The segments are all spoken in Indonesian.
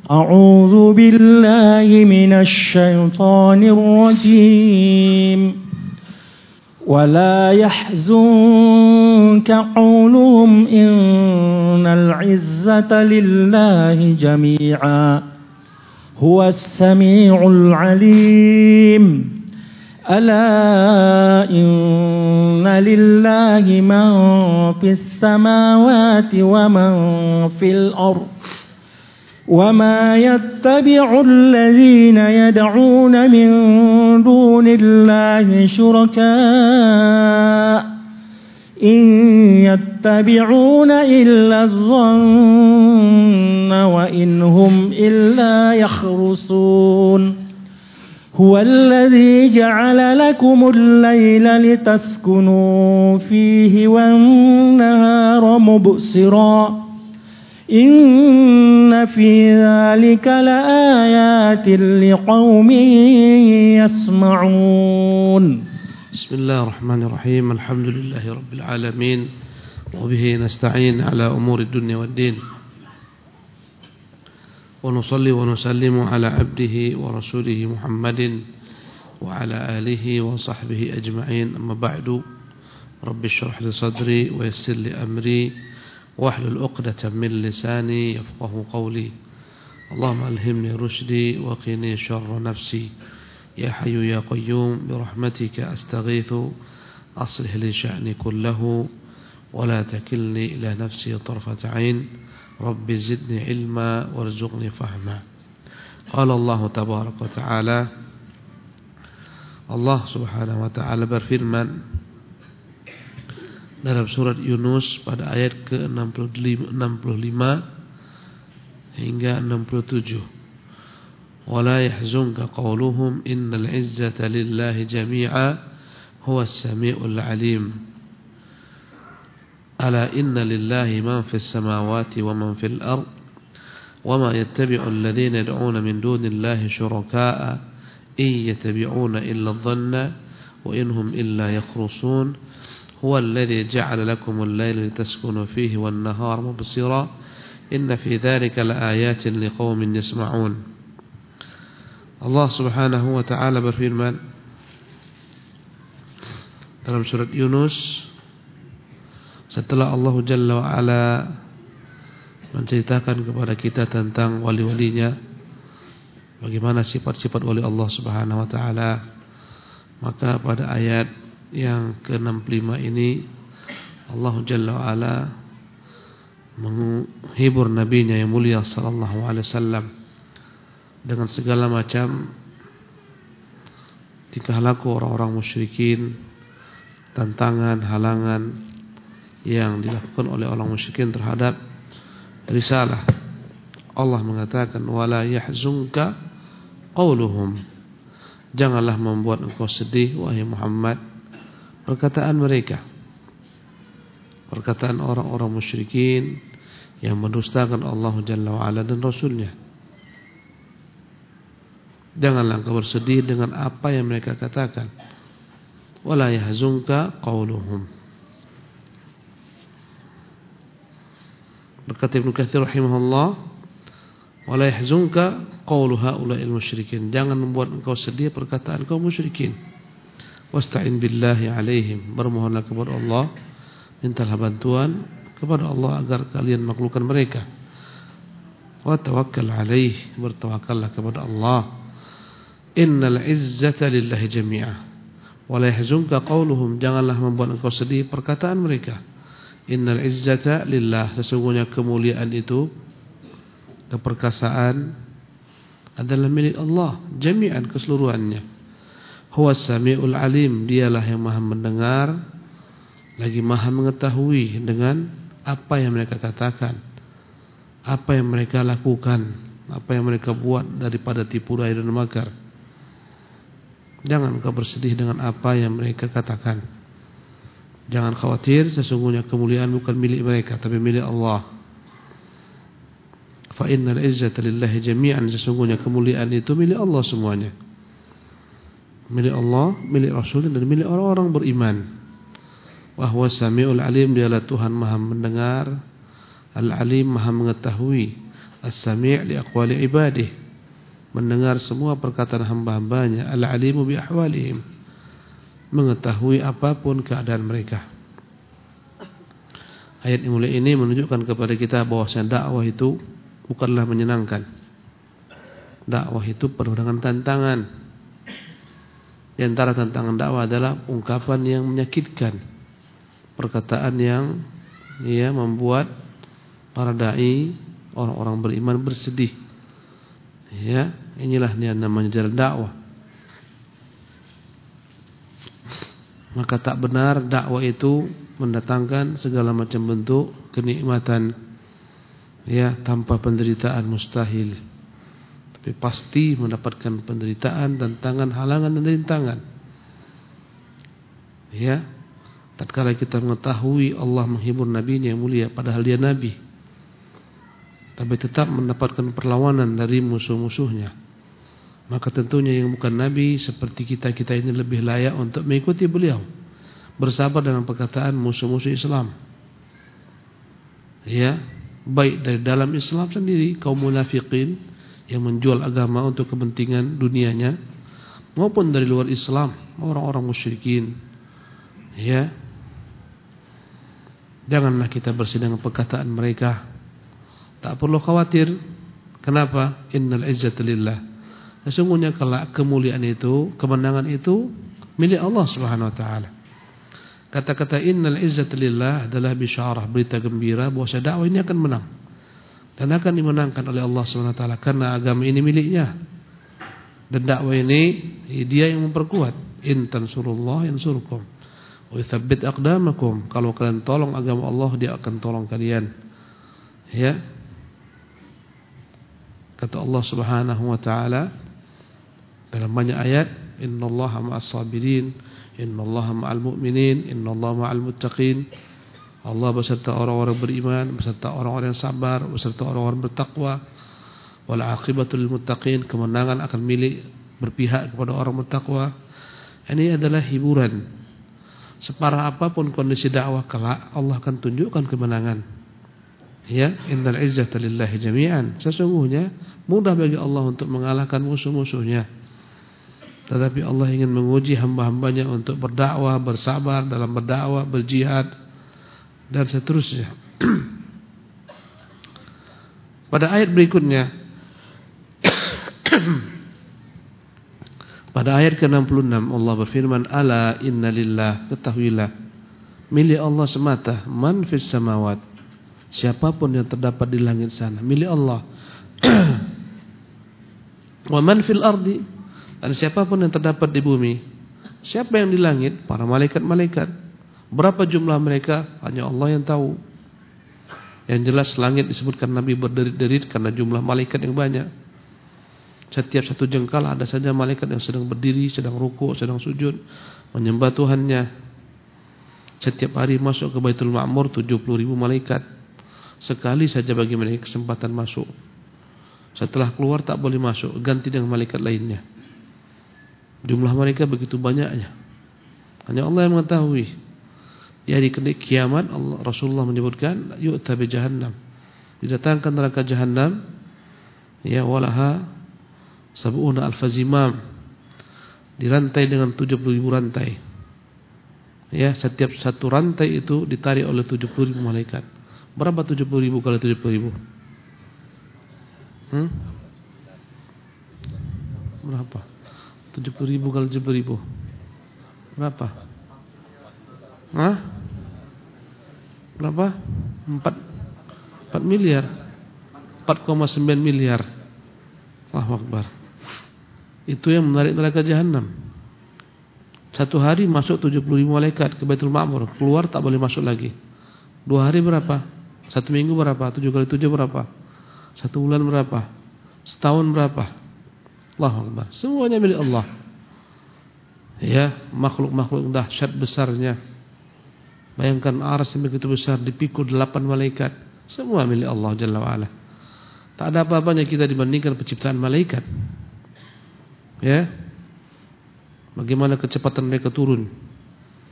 أعوذ بالله من الشيطان الرجيم ولا يحزنك قولهم إن العزة لله جميعا هو السميع العليم ألا إن لله من في السماوات ومن في الأرض وما يتبع الذين يدعون من دون الله شركاء إن يتبعون إلا الظن وإن هم إلا يخرصون هو الذي جعل لكم الليل لتسكنوا فيه والنهار مبصرا إن في ذلك لآيات لقوم يسمعون. بسم الله الرحمن الرحيم. الحمد لله رب العالمين وبه نستعين على أمور الدنيا والدين ونصلي ونسلم على عبده ورسوله محمد وعلى آله وصحبه أجمعين. أما بعد رب اشرح لي صدري ويسر لي أمري واحلل عقدة من لساني يفقه قولي. اللهم ألهمني رشدي وقني شر نفسي يا حي يا قيوم برحمتك أستغيث أصلح لي شأني كله ولا تكلني إلى نفسي طرفة عين رب زدني علما وارزقني فهما. قال الله تبارك وتعالى, Allah subhanahu wa ta'ala berfirman dalam surat Yunus pada ayat ke-65 hingga 67. Wala yahzunka qawluhum innal izzata lillahi jami'a huwas sami'ul 'alim. Ala inna lillahi man fis samawati wa man fil ard wa ma yattabi'u alladhina yad'una min dunillahi syuraka'a in yattabi'una illa adh-dhanna wa inhum illa yakhrusun huwa alladhi ja'ala lakumul layla litaskunu fihi wan nahara mubsira inna fi dhalika laayatin liqaumin yasma'un. Allah subhanahu wa ta'ala berfirman dalam surat Yunus setelah Allah Jalla wa Ala menceritakan kepada kita tentang wali-walinya, bagaimana sifat-sifat wali Allah Subhanahu wa taala, maka pada ayat yang ke-65 ini Allah Jalla wa Ala menghibur nabinya yang mulia sallallahu alaihi wasallam dengan segala macam tingkah laku orang-orang musyrikin, tantangan, halangan yang dilakukan oleh orang musyrikin terhadap risalah. Allah mengatakan wala yahzunka qauluhum, janganlah membuat engkau sedih wahai Muhammad perkataan mereka, perkataan orang-orang musyrikin yang mendustakan Allah Jalla wa Ala dan Rasulnya. Janganlah engkau bersedih dengan apa yang mereka katakan. Wala yahzunka qauluhum. Berkata Ibnu Katsir rahimahullah, wala yahzunka qaulu haula'il musyrikin, jangan membuat engkau sedih perkataan kaum musyrikin. Wasta'in billahi alaihim, bermohonlah kepada Allah, mintalah bantuan kepada Allah agar kalian menaklukkan mereka. Wa tawakkal alaih, bertawakallah kepada Allah. Innal izzata lillahi jami'a. Wala yahzunka qauluhum, janganlah membuat engkau sedih perkataan mereka. Innal izzata lillah, sesungguhnya kemuliaan itu, keperkasaan adalah milik Allah jami'an, keseluruhannya. Huwas sami'ul alim, dialah yang maha mendengar lagi maha mengetahui dengan apa yang mereka katakan, apa yang mereka lakukan, apa yang mereka buat daripada tipu daya dan makar. Jangan kau bersedih dengan apa yang mereka katakan. Jangan khawatir, sesungguhnya kemuliaan bukan milik mereka tapi milik Allah. Fa innal izzata lillahi jami'an, sesungguhnya kemuliaan itu milik Allah semuanya. Milik Allah, milik Rasul dan milik orang-orang beriman. Wa huwas samiul alim, dialah Tuhan maha mendengar, al-alim maha mengetahui As-sami' li aqwali ibadih, mendengar semua perkataan hamba-hambanya. Al-alimu bi ahwalihim, mengetahui apapun keadaan mereka. Ayat yang mulia ini menunjukkan kepada kita bahwasanya dakwah itu bukanlah menyenangkan. Dakwah itu penuh dengan tantangan. Di antara tantangan dakwah adalah ungkapan yang menyakitkan, perkataan yang membuat para dai, orang-orang beriman bersedih. Ya, inilah yang namanya jalan dakwah. Maka tak benar dakwah itu mendatangkan segala macam bentuk kenikmatan, ya, tanpa penderitaan mustahil. Tapi pasti mendapatkan penderitaan, tantangan, halangan dan rintangan. Ya, tatkala kita mengetahui Allah menghibur Nabi yang mulia padahal dia Nabi, tapi tetap mendapatkan perlawanan dari musuh-musuhnya, maka tentunya yang bukan Nabi seperti kita ini lebih layak untuk mengikuti beliau, bersabar dengan perkataan musuh-musuh Islam. Ya, baik dari dalam Islam sendiri, kaum munafikin yang menjual agama untuk kepentingan dunianya, maupun dari luar Islam, orang-orang musyrikin. Ya, janganlah kita bersih dengan perkataan mereka. Tak perlu khawatir. Kenapa? Innal izzata lillah. Sesungguhnya kelak kemuliaan itu, kemenangan itu milik Allah Subhanahu wa taala. Kata-kata innal izzata lillah adalah bisyarah, berita gembira bahwa dakwah ini akan menang dan akan dimenangkan oleh Allah Subhanahu wa taala karena agama ini miliknya. Dan dakwah ini dia yang memperkuat. In tansurullah yansurkum wa yuthabbit aqdamakum. Kalau kalian tolong agama Allah, dia akan tolong kalian. Ya. Kata Allah Subhanahu wa taala dalam banyak ayat, innallaha ma'as sabirin, innallaha ma'al mu'minin, innallaha ma'al muttaqin. Allah beserta orang-orang beriman, beserta orang-orang yang sabar, beserta orang-orang bertakwa. Wal aqibatul lil muttaqin, kemenangan akan milik berpihak kepada orang bertakwa. Ini adalah hiburan. Separah apapun kondisi dakwah kelak, Allah akan tunjukkan kemenangan. Ya, innal izzata lillahi jami'an. Sesungguhnya mudah bagi Allah untuk mengalahkan musuh-musuhnya. Tetapi Allah ingin menguji hamba-hambanya untuk berdakwah, bersabar dalam berdakwah, berjihad dan seterusnya. Pada ayat berikutnya, pada ayat ke-66 Allah berfirman, ala inna lillah, ketahuilah milik Allah semata man fis samawat, siapapun yang terdapat di langit sana milik Allah. Wa man fil ardi, dan siapapun yang terdapat di bumi. Siapa yang di langit? Para malaikat-malaikat. Berapa jumlah mereka? Hanya Allah yang tahu. Yang jelas langit disebutkan Nabi berderit-derit karena jumlah malaikat yang banyak. Setiap satu jengkal ada saja malaikat yang sedang berdiri, sedang rukuk, sedang sujud, menyembah Tuhannya. Setiap hari masuk ke Baitul Ma'mur 70.000 malaikat. Sekali saja bagi mereka kesempatan masuk. Setelah keluar tak boleh masuk, ganti dengan malaikat lainnya. Jumlah mereka begitu banyaknya. Hanya Allah yang mengetahui. Di hari kiamat Rasulullah menyebutkan yu'ta bi jahannam, didatangkan neraka jahannam, ya, walaha sab'una alfazimam, dirantai dengan 70.000 rantai. Ya, setiap satu rantai itu ditarik oleh 70.000 malaikat. Berapa 70.000 kali 70.000? Berapa? 70.000 kali 70.000. Berapa? Hah? Berapa? 4 miliar. 4,9 miliar. Allahu Akbar. Itu yang menarik neraka jahanam. Satu hari masuk 70.000 malaikat ke Baitul Ma'mur, keluar tak boleh masuk lagi. 2 hari berapa? 1 minggu berapa? 7 kali 7 berapa? 1 bulan berapa? Setahun berapa? Allahu Akbar. Semuanya milik Allah. Ya, makhluk-makhluk dahsyat besarnya. Bayangkan arsy yang begitu besar dipikul 8 malaikat. Semua milik Allah Jalla wa'ala. Tak ada apa-apanya kita dibandingkan penciptaan malaikat. Ya, bagaimana kecepatan mereka turun.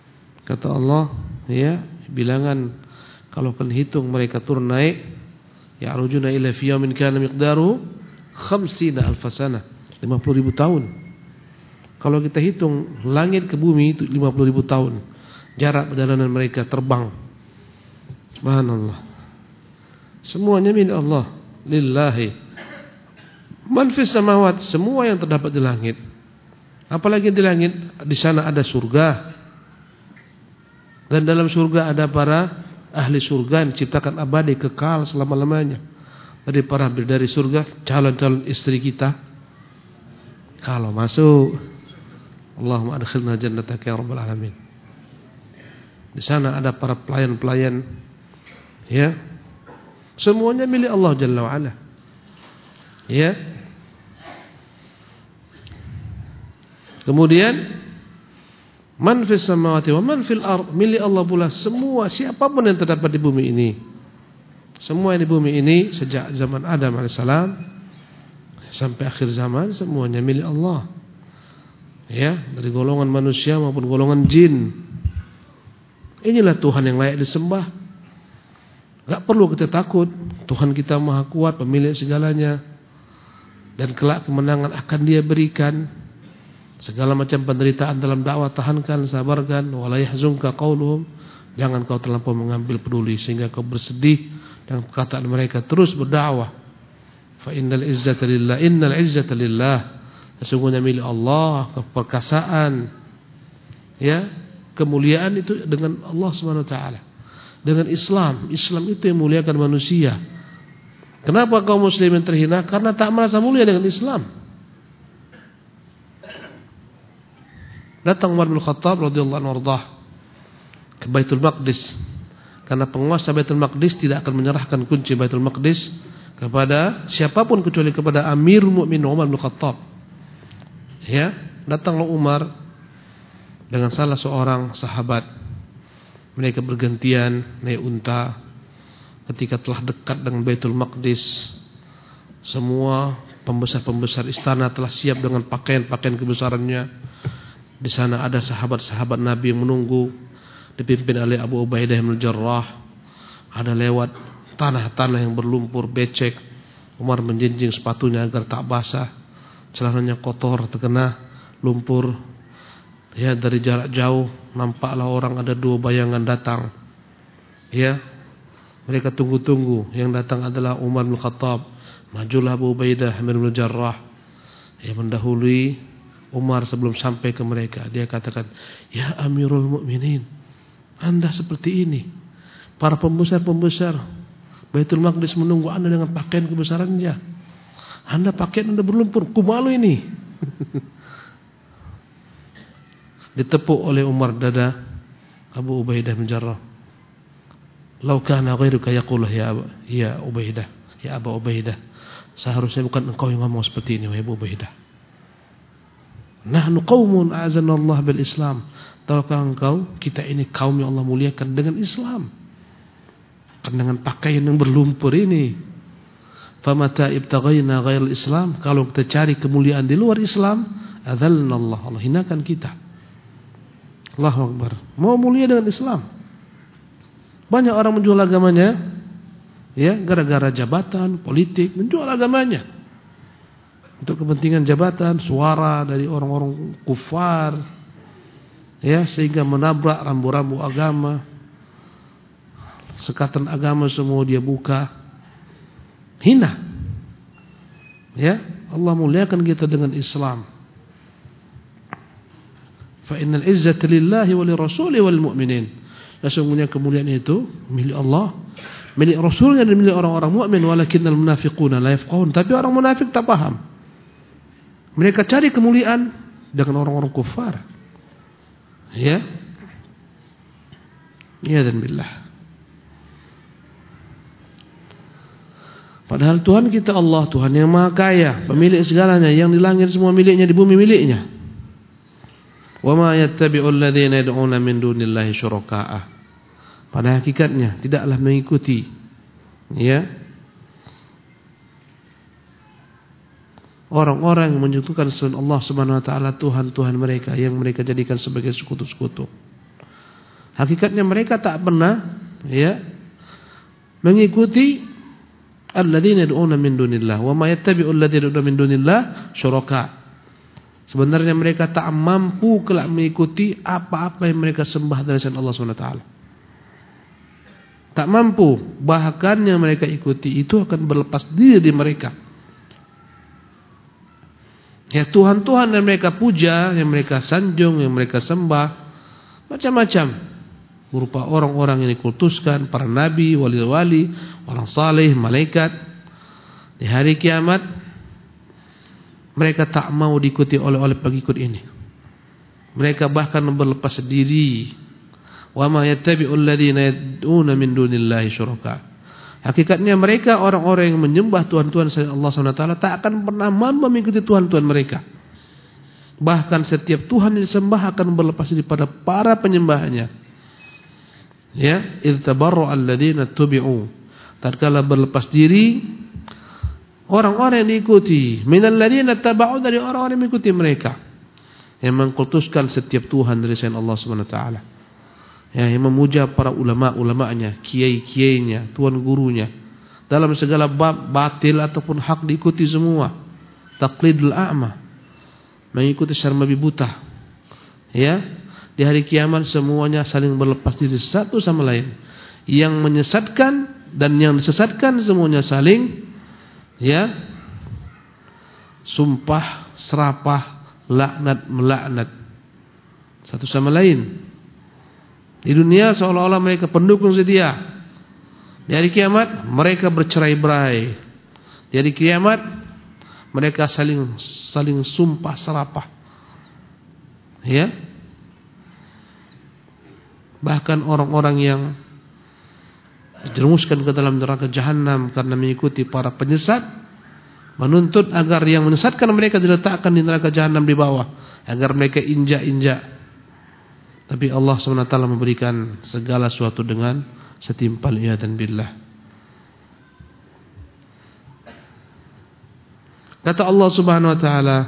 Kata Allah, ya, bilangan kalau kan hitung mereka turun naik Ya'rujuna ila fi yawmin kana miqdaru 50 alf sanah, 50.000 tahun. Kalau kita hitung langit ke bumi itu 50.000 tahun jarak perjalanan mereka terbang. Subhanallah. Semuanya milik Allah. Lillahi man fis samawat, semua yang terdapat di langit. Apalagi di langit, di sana ada surga. Dan dalam surga ada para ahli surga yang diciptakan abadi kekal selama-lamanya. Dari para bidadari surga, calon-calon istri kita kalau masuk, Allahumma adkhilna jannataka ya rabbal alamin. Di sana ada para pelayan-pelayan, ya. Semuanya milik Allah Jalla wa Ala. Ya. Kemudian man fis samawati wa man fil ard, milik Allah pula semua, siapapun yang terdapat di bumi ini. Semua yang di bumi ini sejak zaman Adam alaihissalam sampai akhir zaman semuanya milik Allah. Ya, dari golongan manusia maupun golongan jin. Inilah Tuhan yang layak disembah. Gak perlu kita takut. Tuhan kita maha kuat, pemilik segalanya. Dan kelak kemenangan akan Dia berikan. Segala macam penderitaan dalam dakwah tahankan, sabarkan. Wala yahzunka qauluhum, jangan kau terlampau mengambil peduli sehingga kau bersedih dengan perkataan mereka. Terus berdakwah. Fa innal izzata lillah, innal izzata lillah. Sesungguhnya milik Allah keperkasaan, ya, kemuliaan itu dengan Allah Subhanahu wa taala. Dengan Islam. Islam itu yang muliakan manusia. Kenapa kaum muslimin terhina? Karena tak merasa mulia dengan Islam. Datang Umar bin Khattab radhiyallahu anhu ke Baitul Maqdis. Karena penguasa Baitul Maqdis tidak akan menyerahkan kunci Baitul Maqdis kepada siapapun kecuali kepada Amirul Mukminin Umar bin Khattab. Ya, datanglah Umar dengan salah seorang sahabat. Mereka bergantian naik unta. Ketika telah dekat dengan Baitul Maqdis, semua pembesar-pembesar istana telah siap dengan pakaian-pakaian kebesarannya. Di sana ada sahabat-sahabat Nabi yang menunggu, dipimpin oleh Abu Ubaidah bin Jarrah. Ada lewat tanah-tanah yang berlumpur, becek. Umar menjinjing sepatunya agar tak basah. Celananya kotor, terkena lumpur. Ya, dari jarak jauh nampaklah orang, ada dua bayangan datang. Ya, mereka tunggu-tunggu. Yang datang adalah Umar bin Khattab. Majulah Abu Ubaidah bin Jarrah. Yang mendahului Umar sebelum sampai ke mereka. Dia katakan, ya Amirul Mukminin, Anda seperti ini. Para pembesar-pembesar Baitul Maqdis menunggu Anda dengan pakaian kebesarannya. Anda pakaian Anda berlumpur, kumalu ini. Ditepuk oleh Umar dada Abu Ubaidah bin Jarrah. Lau kana ghairuka yaqulu ya Ubaidah, ya Abu Ubaidah. Seharusnya bukan engkau yang ngomong seperti ini, wahai Abu Ubaidah. Nahnu qaumun a'azanallah bil Islam. Tahukah engkau, kita ini kaum yang Allah muliakan dengan Islam. Dengan pakaian yang berlumpur ini. Famata ibtaghaina ghairal Islam, kalau kita cari kemuliaan di luar Islam, adzalnallah, Allah hinakan kita. Allahu Akbar. Mau mulia dengan Islam. Banyak orang menjual agamanya, ya, gara-gara jabatan, politik, menjual agamanya untuk kepentingan jabatan, suara dari orang-orang kufar, ya, sehingga menabrak rambu-rambu agama. Sekatan agama semua dia buka. Hina. Ya, Allah muliakan kita dengan Islam. Fa innal izzata lillahi wa lirrasuli wal mu'minin. Sesungguhnya kemuliaan itu milik Allah, milik Rasulnya dan milik orang-orang mukmin. Walakinnal munafiquna la yafqahun. Tapi orang munafik tak paham. Mereka cari kemuliaan dengan orang-orang kufar. Ya. Ya dan billah. Padahal Tuhan kita Allah, Tuhan yang Maha Kaya, pemilik segalanya, yang di langit semua miliknya, di bumi miliknya. Wa ma yattabi'u alladhina yad'una min dunillahi syuraka'ah. Pada hakikatnya tidaklah mengikuti, ya, orang-orang yang menyekutukan Allah Subhanahu wa taala Tuhan-Tuhan mereka yang mereka jadikan sebagai sekutu-sekutu. Hakikatnya mereka tak pernah, ya, mengikuti alladzina yad'una min dunillah wa ma yattabi'u alladzina yad'una min dunillah syuraka. Sebenarnya mereka tak mampu kelak mengikuti apa-apa yang mereka sembah dari selain Allah SWT. Tak mampu, bahkan yang mereka ikuti itu akan berlepas diri dari mereka. Ya, Tuhan-Tuhan yang mereka puja, yang mereka sanjung, yang mereka sembah, macam-macam, berupa orang-orang yang dikultuskan, para nabi, wali-wali, orang saleh, malaikat. Di hari kiamat mereka tak mau diikuti oleh pengikut ini. Mereka bahkan berlepas diri. Wa ma yattabi'ul ladzina yad'una min dunillahi syuraka. Hakikatnya mereka orang-orang yang menyembah Tuhan-Tuhan selain Allah SWT tak akan pernah mengikuti Tuhan-Tuhan mereka. Bahkan setiap Tuhan yang disembah akan berlepas diri pada para penyembahnya. Ya, idz tabarra'a alladzina tubi'u. Tatkala berlepas diri orang-orang yang diikuti, minal ladzina taba'u, dari orang-orang yang mengikuti mereka, yang mengkultuskan setiap Tuhan dari selain Allah SWT. Ya, yang memuja para ulama-ulamanya, kiai-kiainya, tuan gurunya, dalam segala bab batil ataupun hak diikuti semua. Taqlidul a'ma, mengikuti secara membabi buta. Ya, di hari kiamat semuanya saling berlepas diri satu sama lain. Yang menyesatkan dan yang disesatkan semuanya saling, ya, sumpah, serapah, laknat, melaknat satu sama lain. Di dunia seolah-olah mereka pendukung setia. Di hari kiamat mereka bercerai-berai. Di hari kiamat mereka saling sumpah serapah. Ya. Bahkan orang-orang yang dijerumuskan ke dalam neraka jahanam karena mengikuti para penyesat, menuntut agar yang menyesatkan mereka diletakkan di neraka jahanam di bawah, agar mereka injak-injak. Tapi Allah SWT memberikan segala sesuatu dengan setimpal, iyadzan billah. Kata Allah Subhanahu wa taala,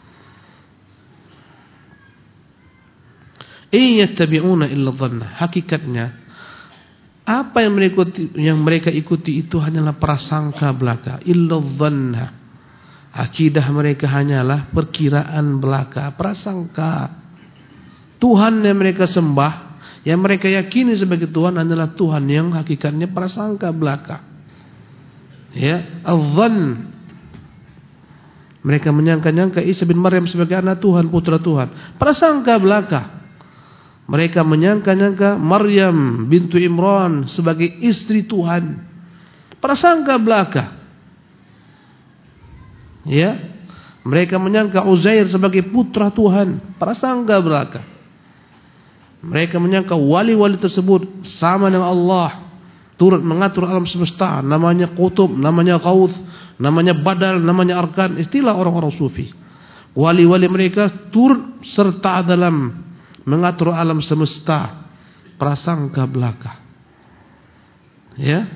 "In yattabi'una illa dhanna." Hakikatnya apa yang mereka ikuti itu hanyalah prasangka belaka. Illa dhanna. Akidah mereka hanyalah perkiraan belaka, prasangka. Tuhan yang mereka sembah, yang mereka yakini sebagai Tuhan adalah Tuhan yang hakikatnya prasangka belaka. Ya, al-dhann. Mereka menyangka-nyangka Isa bin Maryam sebagai anak Tuhan, putra Tuhan. Prasangka belaka. Mereka menyangka-nyangka Maryam bintu Imran sebagai istri Tuhan. Prasangka belaka. Ya, mereka menyangka Uzair sebagai putra Tuhan. Prasangka belaka. Mereka menyangka wali-wali tersebut sama dengan Allah, turut mengatur alam semesta, namanya Qutub, namanya Qauth, namanya Badal, namanya Arkan, istilah orang-orang sufi. Wali-wali mereka turut serta dalam mengatur alam semesta, prasangka belaka. Ya.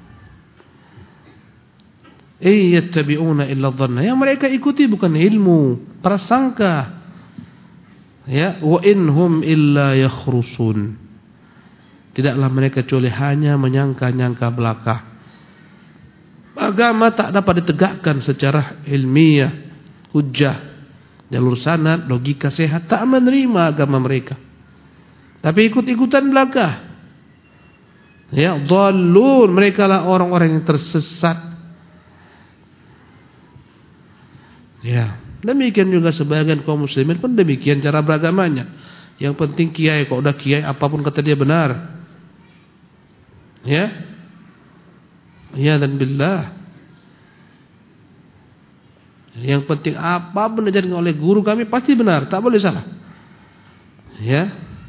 Yattabi'una illa dhanna. Yang mereka ikuti bukan ilmu, prasangka. Ya, wa inhum illa yakhrusun. Tidaklah mereka kecuali hanya menyangka-nyangka belaka. Agama tak dapat ditegakkan secara ilmiah, hujjah, jalur sanad, logika sehat, tak menerima agama mereka. Tapi ikut-ikutan belaka. Ya, dhallun, mereka lah orang-orang yang tersesat. Ya, demikian juga sebagian kaum muslimin pun demikian cara beragamanya. Yang penting kiai, kok udah kiai apapun kata dia benar. Ya. Ya dan billah. Yang penting apapun diajarkan oleh guru kami pasti benar, tak boleh salah. Ya.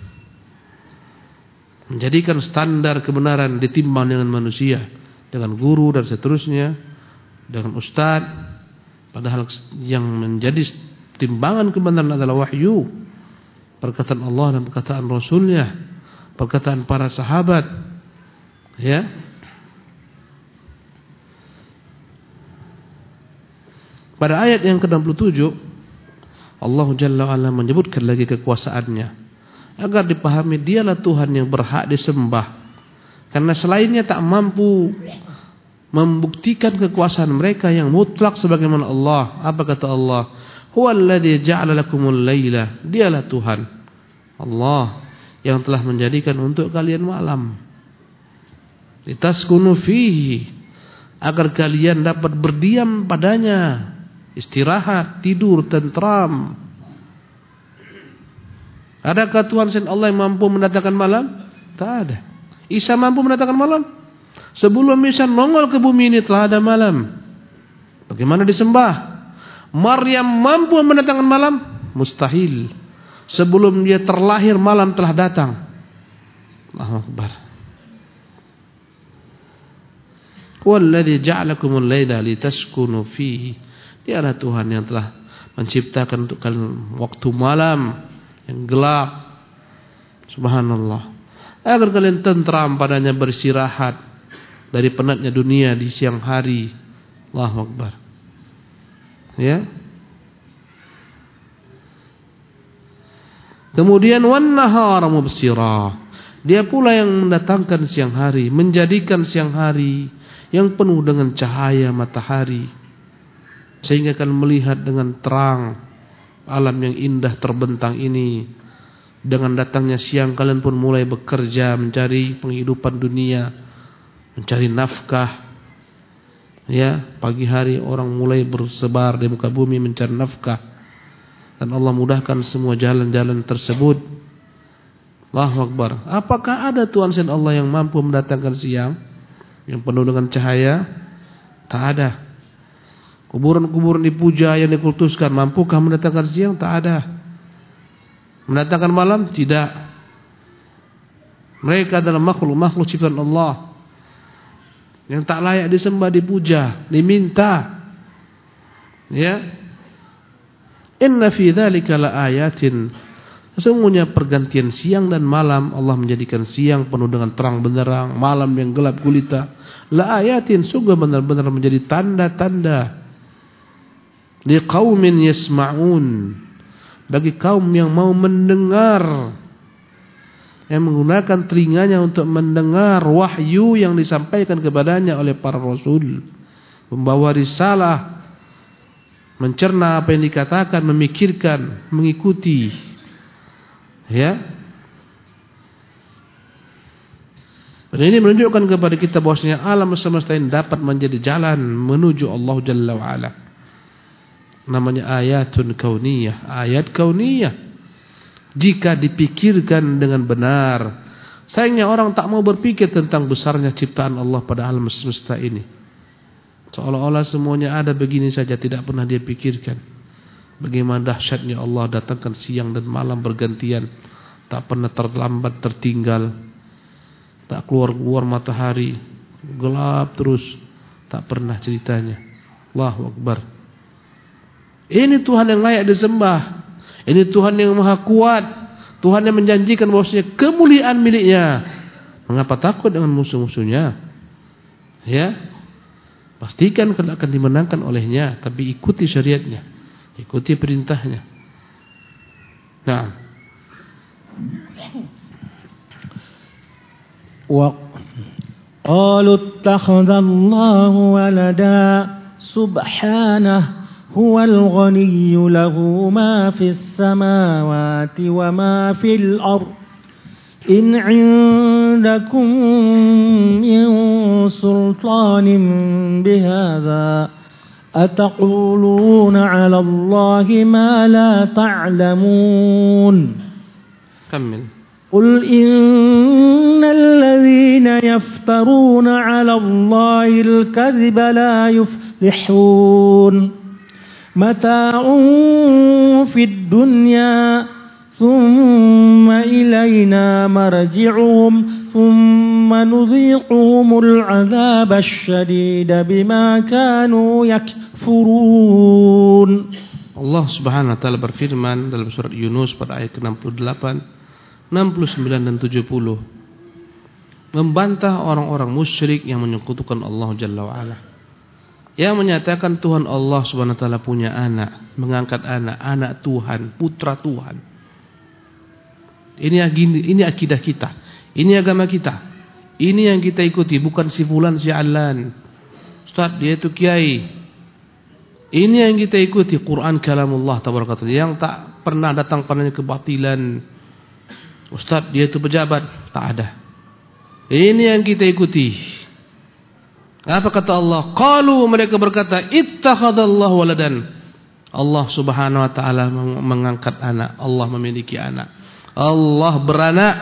Menjadikan standar kebenaran ditimbang dengan manusia, dengan guru dan seterusnya, dengan ustaz. Padahal yang menjadi timbangan kebenaran adalah wahyu, perkataan Allah dan perkataan Rasulnya, perkataan para sahabat. Ya. Pada ayat yang ke-67 Allah Jalla wa'ala menyebutkan lagi kekuasaannya agar dipahami dialah Tuhan yang berhak disembah, karena selainnya tak mampu membuktikan kekuasaan mereka yang mutlak sebagaimana Allah. Apa kata Allah? Huwallazi ja'ala lakumul laila. Dialah Tuhan Allah yang telah menjadikan untuk kalian malam. Litaskunu fihi, agar kalian dapat berdiam padanya, istirahat, tidur, tentram. Adakah Tuhan selain Allah yang mampu mendatangkan malam? Tak ada. Isa mampu mendatangkan malam? Sebelum Isa nongol ke bumi ini telah ada malam. Bagaimana disembah? Maryam mampu mendatangkan malam? Mustahil. Sebelum dia terlahir malam telah datang. Allahu Akbar. Walladzi ja'alakumul laila litaskunu fihi. Dialah Tuhan yang telah menciptakan untuk kalian waktu malam yang gelap. Subhanallah. Agar kalian tentram padanya, beristirahat dari penatnya dunia di siang hari. Allahu Akbar. Ya. Kemudian wan nahara mubsira. Dia pula yang mendatangkan siang hari, menjadikan siang hari yang penuh dengan cahaya matahari, sehingga kalian melihat dengan terang alam yang indah terbentang ini. Dengan datangnya siang kalian pun mulai bekerja mencari penghidupan dunia, mencari nafkah. Ya, pagi hari orang mulai bersebar di muka bumi mencari nafkah, dan Allah mudahkan semua jalan-jalan tersebut. Allahu Akbar. Apakah ada Tuhan selain Allah yang mampu mendatangkan siang yang penuh dengan cahaya? Tak ada. Kuburan-kuburan dipuja yang dikultuskan, mampukah mendatangkan siang? Tak ada. Mendatangkan malam? Tidak. Mereka adalah makhluk ciptaan Allah yang tak layak disembah, dipuja, diminta. Ya. Inna fi dzalika laayatin. Sesungguhnya pergantian siang dan malam, Allah menjadikan siang penuh dengan terang benderang, malam yang gelap gulita. Laayatin, sungguh benar-benar menjadi tanda-tanda. Liqaumin yasma'un, bagi kaum yang mau mendengar, yang menggunakan telinganya untuk mendengar wahyu yang disampaikan kepadanya oleh para rasul, membawa risalah, mencerna apa yang dikatakan, memikirkan, mengikuti. Ya. Dan ini menunjukkan kepada kita bahwasanya alam semesta ini dapat menjadi jalan menuju Allah Jalla wa Ala. Namanya ayatun kauniyah, ayat kauniyah. Jika dipikirkan dengan benar. Sayangnya orang tak mau berpikir tentang besarnya ciptaan Allah pada alam semesta ini. Seolah-olah semuanya ada begini saja, tidak pernah dia pikirkan bagaimana dahsyatnya Allah datangkan siang dan malam bergantian, tak pernah terlambat, tertinggal, tak keluar matahari, gelap terus, tak pernah ceritanya. Allahu Akbar. Ini Tuhan yang layak disembah. Ini Tuhan yang maha kuat, Tuhan yang menjanjikan bahwasanya kemuliaan miliknya. Mengapa takut dengan musuh-musuhnya? Ya, pastikan akan dimenangkan olehnya, tapi ikuti syariatnya, ikuti perintahnya. Nah, wa qalu ittakhadallahu walada subhanahu huwal ghaniyyu lahu ma fis samawati wa ma fil ardh in 'indakum min sultanin bihadza ataquluna 'ala Allahi ma la ta'lamun. Kamil. Qul innal ladzina yaftaruna 'ala Allahi al-kadhiba la yuflihun. Mata'un fid dunya thumma ilayna marji'uhum thumma nudhiquhumul 'adzaba asy-syadida bima kanu yakfurun. Allah Subhanahu wa taala berfirman dalam surat Yunus pada ayat ke-68, 69 dan 70, membantah orang-orang musyrik yang menyekutukan Allah Jalla wa Ala, yang menyatakan Tuhan Allah Subhanahu wa taala punya anak, mengangkat anak Tuhan, putra Tuhan. Ini akidah kita, ini agama kita, ini yang kita ikuti, bukan si fulan si alan. Ustaz, dia itu kiai. Ini yang kita ikuti, Quran kalamullah tabaraka, yang tak pernah datang padanya kebatilan. Ustaz, dia itu pejabat, tak ada. Ini yang kita ikuti. Apa kata Allah? Qalu, mereka berkata, ittakhadallahu waladan. Allah subhanahu wa ta'ala mengangkat anak. Allah memiliki anak. Allah beranak.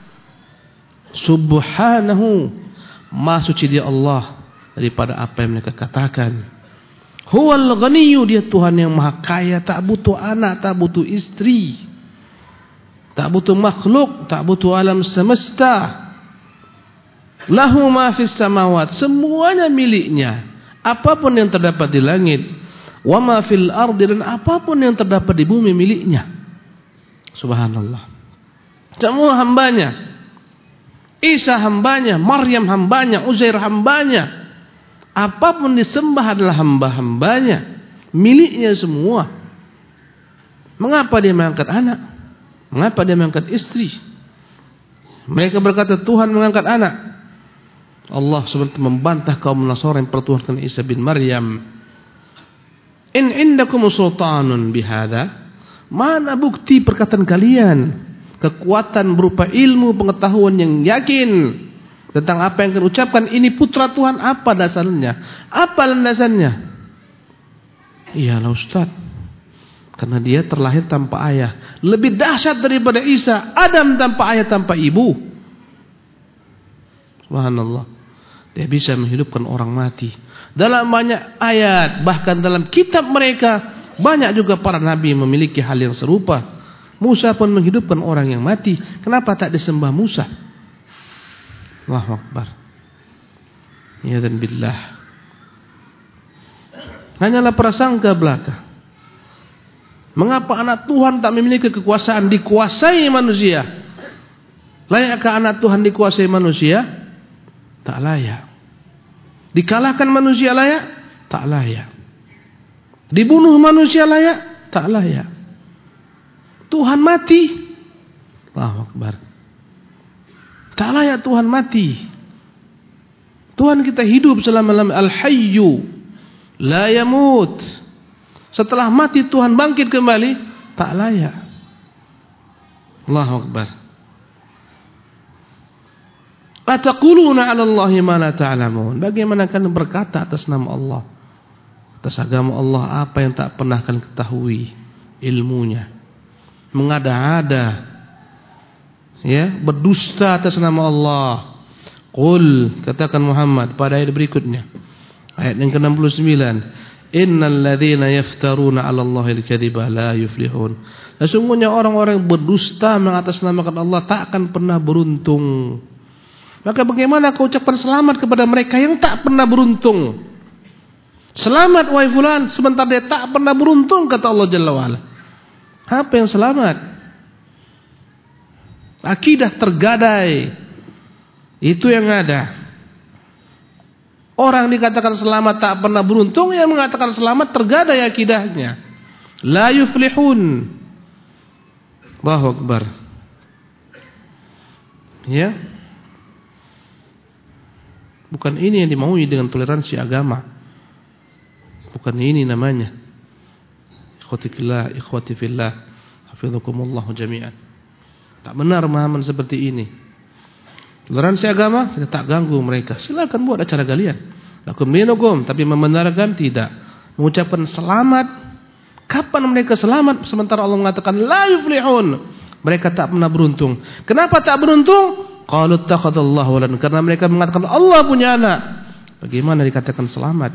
Subhanahu, maha suci dia Allah daripada apa yang mereka katakan. Huwal ghaniyyu, dia Tuhan yang maha kaya, tak butuh anak, tak butuh istri, tak butuh makhluk, tak butuh alam semesta. Lahu ma fis samawat, semuanya miliknya. Apapun yang terdapat di langit, wa ma fil ardi, dan apapun yang terdapat di bumi miliknya. Subhanallah. Semua hambanya. Isa hambanya, Maryam hambanya, Uzair hambanya. Apapun disembah adalah hamba-hambanya, miliknya semua. Mengapa dia mengangkat anak? Mengapa dia mengangkat istri? Mereka berkata Tuhan mengangkat anak. Allah sebenarnya membantah kaum Nasara yang pertuhankan Isa bin Maryam. In indakum sultanun bihadza, mana bukti perkataan kalian? Kekuatan berupa ilmu, pengetahuan yang yakin tentang apa yang kalian ucapkan, ini putra Tuhan, apa dasarnya? Apa landasannya? Iyalah Ustaz, karena dia terlahir tanpa ayah. Lebih dahsyat daripada Isa, Adam tanpa ayah, tanpa ibu. Subhanallah. Dia bisa menghidupkan orang mati. Dalam banyak ayat, bahkan dalam kitab mereka, banyak juga para nabi memiliki hal yang serupa. Musa pun menghidupkan orang yang mati. Kenapa tak disembah Musa? Allahu Akbar. Ya dan billah. Hanyalah prasangka belaka. Mengapa anak Tuhan tak memiliki kekuasaan, dikuasai manusia? Layakkah anak Tuhan dikuasai manusia? Tak layak. Dikalahkan manusia layak? Tak layak. Dibunuh manusia layak? Tak layak. Tuhan mati. Allahu Akbar. Tak layak Tuhan mati. Tuhan kita hidup selama-lamanya. Al-Hayyu la yamut. Setelah mati Tuhan bangkit kembali, tak layak. Allahu Akbar. Ataquluna 'ala Allahi ma la ta'lamun. Bagaimana kalian berkata atas nama Allah, atas agama Allah, apa yang tak pernah kalian ketahui ilmunya? Mengada-ada, ya, berdusta atas nama Allah. Qul, katakan Muhammad pada ayat berikutnya, ayat yang ke-69, innal ladzina yaftaruna 'ala Allahi al-kadhiba la yuflihun. Sesungguhnya orang-orang yang berdusta mengatasnamakan Allah tak akan pernah beruntung. Maka bagaimana kau ucapkan selamat kepada mereka yang tak pernah beruntung? Selamat wahai fulan, sebentar dia tak pernah beruntung, kata Allah Jalla wa'ala. Apa yang selamat? Akidah tergadai, itu yang ada. Orang dikatakan selamat tak pernah beruntung, yang mengatakan selamat tergadai akidahnya. La yuflihun. Allahu Akbar. Ya. Bukan ini yang dimaui dengan toleransi agama. Bukan ini namanya. Ikhwatikillah, ikhwati fillah, hafizakumullah jami'an. Tak benar pemahaman seperti ini. Toleransi agama, kita tak ganggu mereka. Silakan buat acara kalian. Lakum dinukum, tapi membenarkan tidak. Mengucapkan selamat. Kapan mereka selamat? Sementara Allah mengatakan la yuflihun. Mereka tak pernah beruntung. Kenapa tak beruntung? Qalu ittakhadallahu waladan, karena mereka mengatakan Allah punya anak. Bagaimana dikatakan selamat?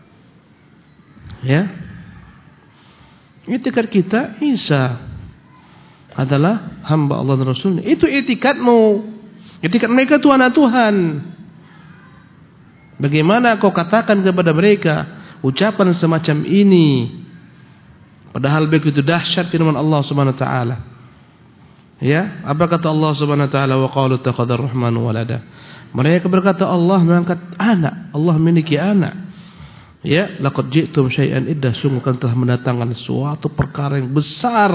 Ya. Itikat kita Isa adalah hamba Allah dan Rasulnya. Itu itikadmu. Itikat mereka itu anak Tuhan. Bagaimana kau katakan kepada mereka ucapan semacam ini, padahal begitu dahsyat firman Allah Subhanahu wa taala. Ya, apa kata Allah Subhanahu wa taala, wa qalu ittakhadar rahmanu walada. Mereka berkata Allah mengangkat anak, Allah memiliki anak. Ya, laqad ji'tum syai'an iddah, sungguh kan telah mendatangkan suatu perkara yang besar.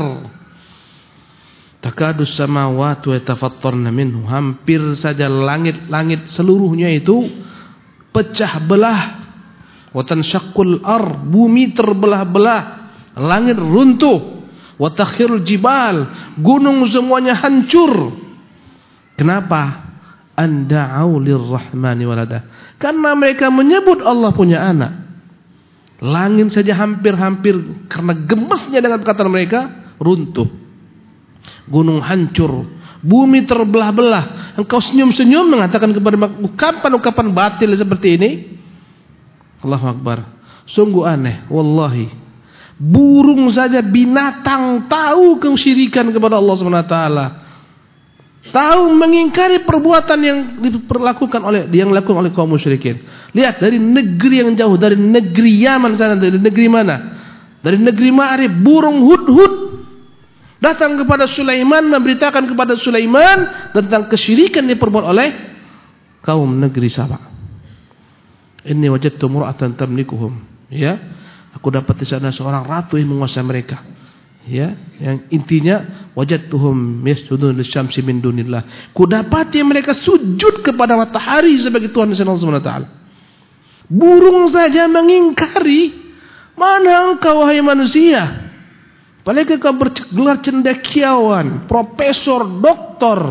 Takadus samawati yatafattarna minhu, hampir saja langit-langit seluruhnya itu pecah belah wa tanshaqqul ard, bumi terbelah-belah, langit runtuh, wa takhirul jibal, gunung semuanya hancur. Kenapa? Anda'au lirrahmani walada, karena mereka menyebut Allah punya anak. Langit saja hampir-hampir karena gemesnya dengan perkataan mereka runtuh, gunung hancur, bumi terbelah-belah. Engkau senyum-senyum mengatakan kepada ucapan-ucapan batil seperti ini. Allahu Akbar. Sungguh aneh, wallahi. Burung saja, binatang tahu kesyirikan kepada Allah SWT. Tahu mengingkari perbuatan yang dilakukan oleh kaum musyrikin. Lihat dari negeri yang jauh, dari negeri Yaman sana, dari negeri mana? Dari negeri Ma'rib, burung hudhud datang kepada Sulaiman, memberitakan kepada Sulaiman tentang kesyirikan yang diperbuat oleh kaum negeri Sabah. Inni wajadtu mur'atan tamlikuhum. Ya, aku dapat di sana seorang ratu yang menguasai mereka. Ya, yang intinya wajadtuhum yasjudun lisyamsi min dunillah. Kudapati mereka sujud kepada matahari sebagai Tuhan Allah Subhanahu wa taala. Burung saja mengingkari. Mana engkau wahai manusia? Apalagi kau bergelar cendekiawan, profesor, doktor,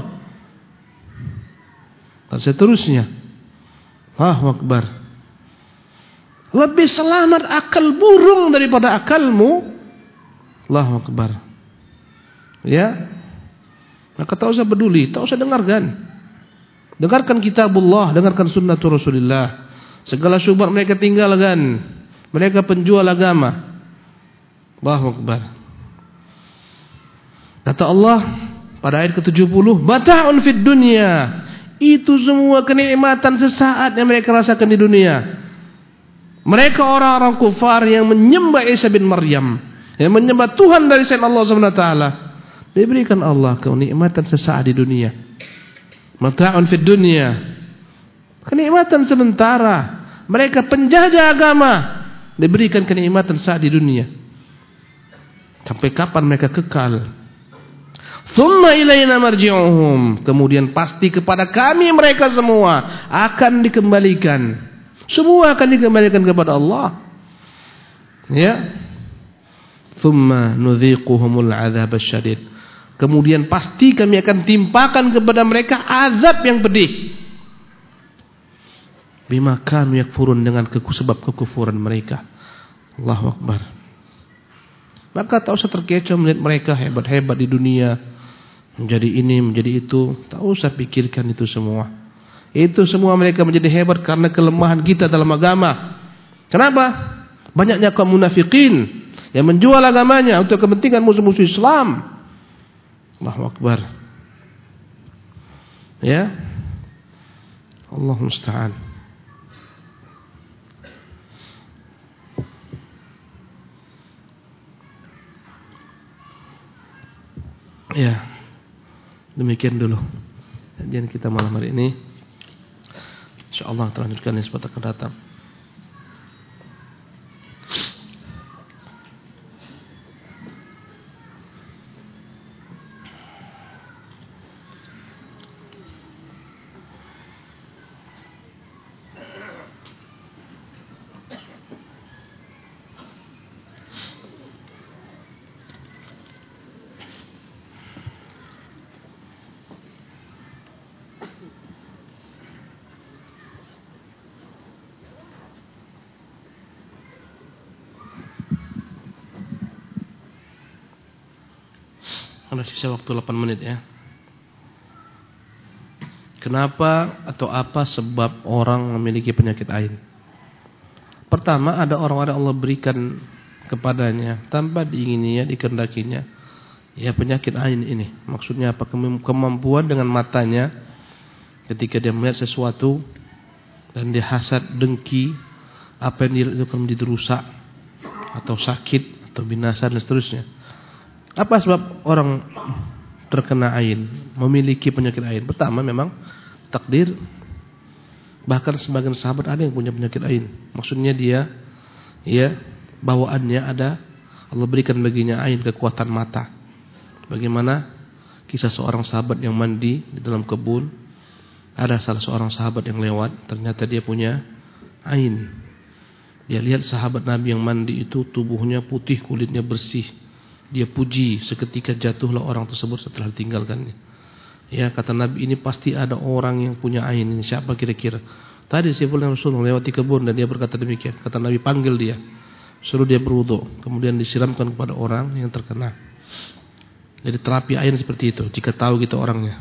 dan seterusnya. Allahu Akbar. Lebih selamat akal burung daripada akalmu. Allahu Akbar. Ya, maka tak usah peduli, tak usah dengarkan. Dengarkan kitabullah, dengarkan sunnatul Rasulullah. Segala syubhat mereka tinggalkan. Mereka penjual agama. Allahu Akbar. Kata Allah pada ayat ke-70, mata'un fid dunya. Itu semua kenikmatan sesaat yang mereka rasakan di dunia. Mereka orang-orang kufar yang menyembah Isa bin Maryam, yang menyembah Tuhan dari selain Allah SWT, diberikan Allah kenikmatan sesaat di dunia. Mata'un fid dunya, kenikmatan sementara. Mereka penjajah agama, diberikan kenikmatan saat di dunia. Sampai kapan mereka kekal? Tsumma ilaina marji'uhum, kemudian pasti kepada kami mereka semua akan dikembalikan. Semua akan dikembalikan kepada Allah. Ya. Tsumma nudhiquhumul 'adzab asyadid. Kemudian pasti kami akan timpakan kepada mereka azab yang pedih. Bima kanu yakfurun, dengan sebab kekufuran mereka. Allahu Akbar. Maka tak usah terkecoh melihat mereka hebat-hebat di dunia, menjadi ini, menjadi itu. Tak usah pikirkan itu semua. Itu semua mereka menjadi hebat karena kelemahan kita dalam agama. Kenapa? Banyaknya kaum munafikin yang menjual agamanya untuk kepentingan musuh-musuh Islam. Allahu Akbar. Ya. Allah musta'an. Ya. Demikian dulu kajian kita malam hari ini. InsyaAllah kita lanjutkan di kesempatan akan datang. Ada sisa waktu 8 menit ya. Kenapa atau apa sebab orang memiliki penyakit ain? Pertama, ada orang-orang Allah berikan kepadanya tanpa diingininya, dikehendakinya, ya penyakit ain ini. Maksudnya apa? Kemampuan dengan matanya ketika dia melihat sesuatu dan dia hasad, dengki, apa yang dia rusak atau sakit atau binasa dan seterusnya. Apa sebab orang terkena ain, memiliki penyakit ain? Pertama memang takdir. Bahkan sebagian sahabat ada yang punya penyakit ain. Maksudnya dia, ya, bawaannya ada, Allah berikan baginya ain, kekuatan mata. Bagaimana kisah seorang sahabat yang mandi di dalam kebun. Ada salah seorang sahabat yang lewat, ternyata dia punya ain. Dia lihat sahabat Nabi yang mandi itu tubuhnya putih, kulitnya bersih. Dia puji, seketika jatuhlah orang tersebut setelah ditinggalkannya. Ya, kata Nabi, ini pasti ada orang yang punya ain. Ini siapa kira-kira? Tadi Saifullah Rasulullah lewati kebun dan dia berkata demikian. Kata Nabi, panggil dia, suruh dia berwudu, kemudian disiramkan kepada orang yang terkena. Jadi terapi ain seperti itu, jika tahu kita orangnya.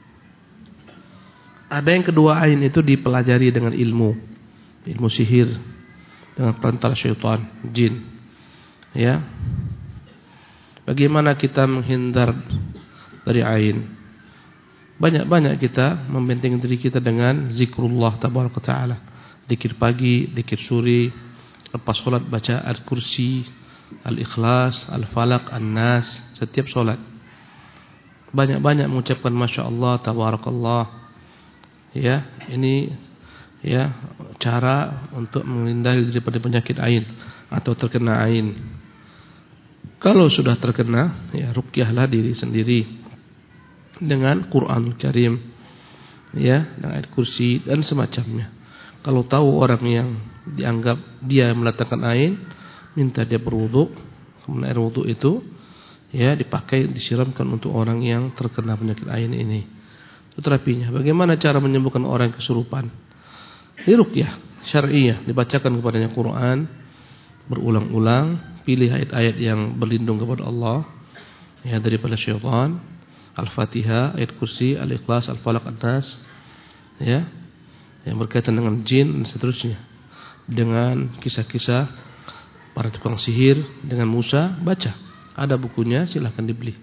Ada yang kedua, ain itu dipelajari dengan ilmu sihir, dengan perantara syaitan, jin. Ya. Bagaimana kita menghindar dari ain? Banyak-banyak kita membentengi diri kita dengan zikrullah tabaraka taala. Zikir pagi, zikir sore, lepas salat baca Al-Kursi, Al-Ikhlas, Al-Falaq, An-Nas setiap salat. Banyak-banyak mengucapkan masyaallah, tabarakallah. Ya, ini ya cara untuk menghindari daripada penyakit ain atau terkena ain. Kalau sudah terkena, ya ruqyahlah diri sendiri dengan Quranul Karim, ya, dengan ayat kursi dan semacamnya. Kalau tahu orang yang dianggap dia meletakkan ain, minta dia berwudu, kemudian air wudu itu ya dipakai, disiramkan untuk orang yang terkena penyakit ain ini. Itu terapinya. Bagaimana cara menyembuhkan orang kesurupan? Ruqyah syar'iyah, dibacakan kepadanya Quran berulang-ulang, pilih ayat-ayat yang berlindung kepada Allah ya daripada syaitan, Al-Fatihah, ayat kursi, Al-Ikhlas, Al-Falaq, An-Nas, ya, yang berkaitan dengan jin dan seterusnya. Dengan kisah-kisah para tukang sihir dengan Musa, baca. Ada bukunya, silahkan dibeli.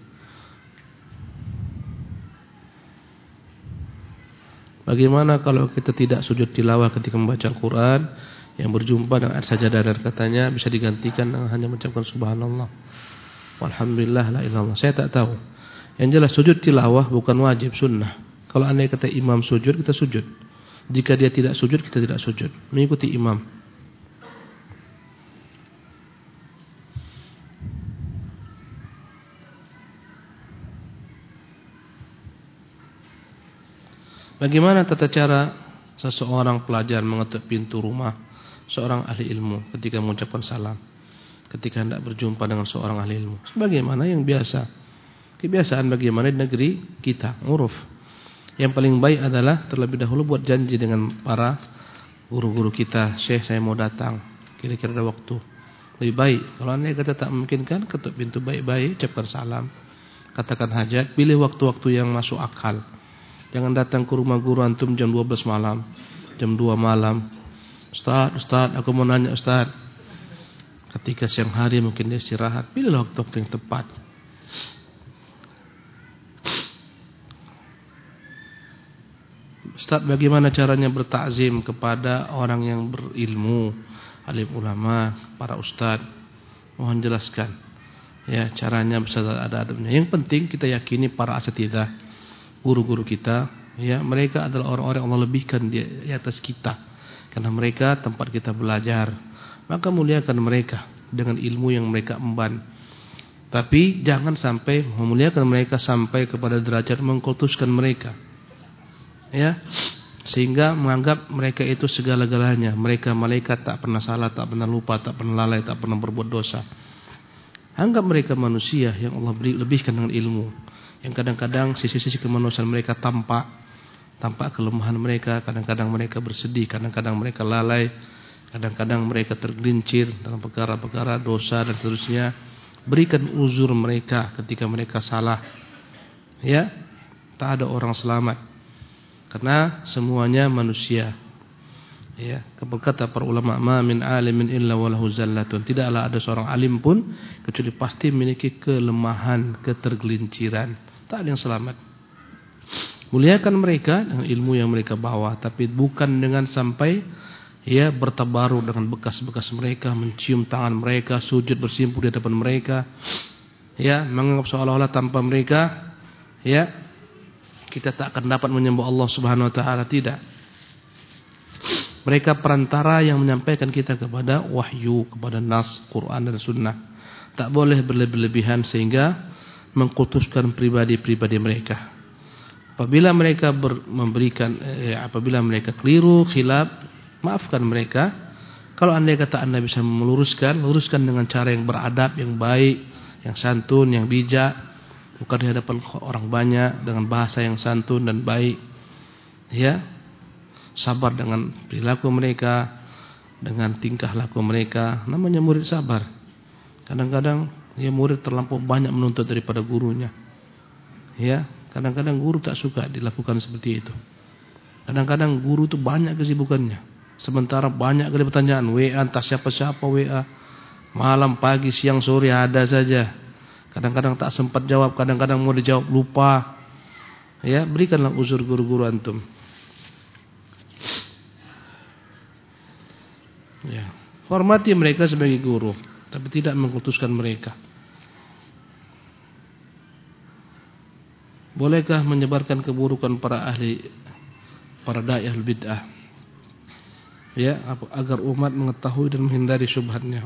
Bagaimana kalau kita tidak sujud tilawah ketika membaca Al-Quran, yang berjumpa dengan ayat sajadah dan katanya bisa digantikan dengan hanya mengucapkan subhanallah walhamdulillah la ilaha illallah? Saya tak tahu. Yang jelas sujud tilawah bukan wajib, sunnah. Kalau andai kata imam sujud, kita sujud. Jika dia tidak sujud, kita tidak sujud, mengikuti imam. Bagaimana tata cara seseorang pelajar mengetuk pintu rumah seorang ahli ilmu ketika mengucapkan salam, ketika hendak berjumpa dengan seorang ahli ilmu? Sebagaimana yang biasa, kebiasaan bagaimana di negeri kita, uruf. Yang paling baik adalah terlebih dahulu buat janji dengan para guru-guru kita, Syekh saya mau datang, kira-kira ada waktu. Lebih baik, kalau anda kata tak memungkinkan, ketuk pintu baik-baik, ucapkan salam, katakan hajat, pilih waktu-waktu yang masuk akal. Jangan datang ke rumah guru antum jam 12 malam, jam 2 malam. Ustaz, aku mau nanya Ustaz. Ketika siang hari mungkin dia istirahat, pilihlah waktu-waktu yang tepat. Ustaz, bagaimana caranya bertakzim kepada orang yang berilmu, alim ulama, para ustaz? Mohon jelaskan. Ya, caranya bisa ada adabnya. Yang penting kita yakini para asatidzah, guru-guru kita, ya, mereka adalah orang-orang yang Allah lebihkan di atas kita, karena mereka tempat kita belajar. Maka muliakan mereka dengan ilmu yang mereka emban. Tapi jangan sampai memuliakan mereka sampai kepada derajat mengkultuskan mereka, ya, sehingga menganggap mereka itu segala-galanya. Mereka malaikat, tak pernah salah, tak pernah lupa, tak pernah lalai, tak pernah berbuat dosa. Anggap mereka manusia yang Allah beri lebihkan dengan ilmu, yang kadang-kadang sisi-sisi kemanusiaan mereka tampak kelemahan mereka. Kadang-kadang mereka bersedih, kadang-kadang mereka lalai, kadang-kadang mereka tergelincir dalam perkara-perkara dosa dan seterusnya. Berikan uzur mereka ketika mereka salah, ya. Tak ada orang selamat, karena semuanya manusia, ya. Berkata para ulama, ma min alimin illa walahu zallatun. Tidaklah ada seorang alim pun kecuali pasti memiliki kelemahan, ketergelinciran. Tak ada yang selamat. Muliakan mereka dengan ilmu yang mereka bawa, tapi bukan dengan sampai ya bertabaru dengan bekas-bekas mereka, mencium tangan mereka, sujud bersimpuh di hadapan mereka, ya, menganggap seolah-olah tanpa mereka, ya, kita tak akan dapat menyembah Allah Subhanahu wa taala. Tidak. Mereka perantara yang menyampaikan kita kepada wahyu, kepada nas, Quran dan sunnah. Tak boleh berlebihan sehingga mengkultuskan pribadi-pribadi mereka. Apabila mereka apabila mereka keliru, khilaf, maafkan mereka, Kalau andai kata Anda bisa meluruskan, luruskan dengan cara yang beradab, yang baik, yang santun, yang bijak, bukan di hadapan orang banyak, dengan bahasa yang santun dan baik. Ya, sabar dengan perilaku mereka, dengan tingkah laku mereka. Namanya murid sabar. Kadang-kadang murid terlampau banyak menuntut daripada gurunya. Ya, kadang-kadang guru tak suka dilakukan seperti itu. Kadang-kadang guru itu banyak kesibukannya. Sementara banyak kali pertanyaan, WA entah siapa-siapa WA. Malam, pagi, siang, sore ada saja. Kadang-kadang tak sempat jawab, kadang-kadang mau dijawab lupa. Ya, berikanlah uzur guru-guru antum. Ya, hormati mereka sebagai guru, tapi tidak mengutuskan mereka. Bolehkah menyebarkan keburukan para dai ahli bid'ah? Ya, agar umat mengetahui dan menghindari syubhatnya.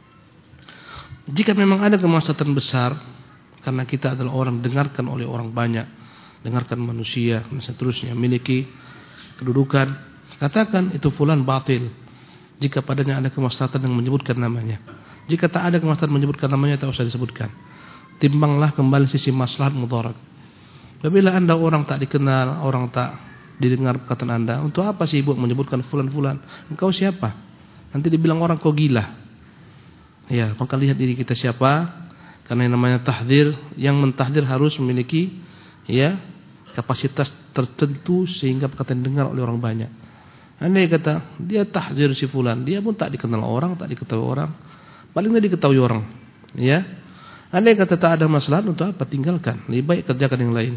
Jika memang ada kemaslahatan besar, karena kita adalah orang dengarkan oleh orang banyak, dengarkan manusia dan seterusnya, memiliki kedudukan, katakan itu fulan batil. Jika padanya ada kemaslahatan yang menyebutkan namanya. Jika tak ada kemaslahatan menyebutkan namanya, tak usah disebutkan. Timbanglah kembali sisi maslahat mudarat. Apabila Anda orang tak dikenal, orang tak didengar perkataan Anda, untuk apa sibuk menyebutkan fulan-fulan? Engkau siapa? Nanti dibilang orang kau gila. Ya, maka lihat diri kita siapa. Karena yang namanya tahdzir, yang mentahdzir harus memiliki kapasitas tertentu sehingga perkataan dengar oleh orang banyak. Andai kata dia tahdzir si fulan, dia pun tak dikenal orang, tak diketahui orang, paling tidak diketahui orang. Ya, andai kata tak ada masalah, untuk apa? Tinggalkan. Lebih baik kerjakan yang lain.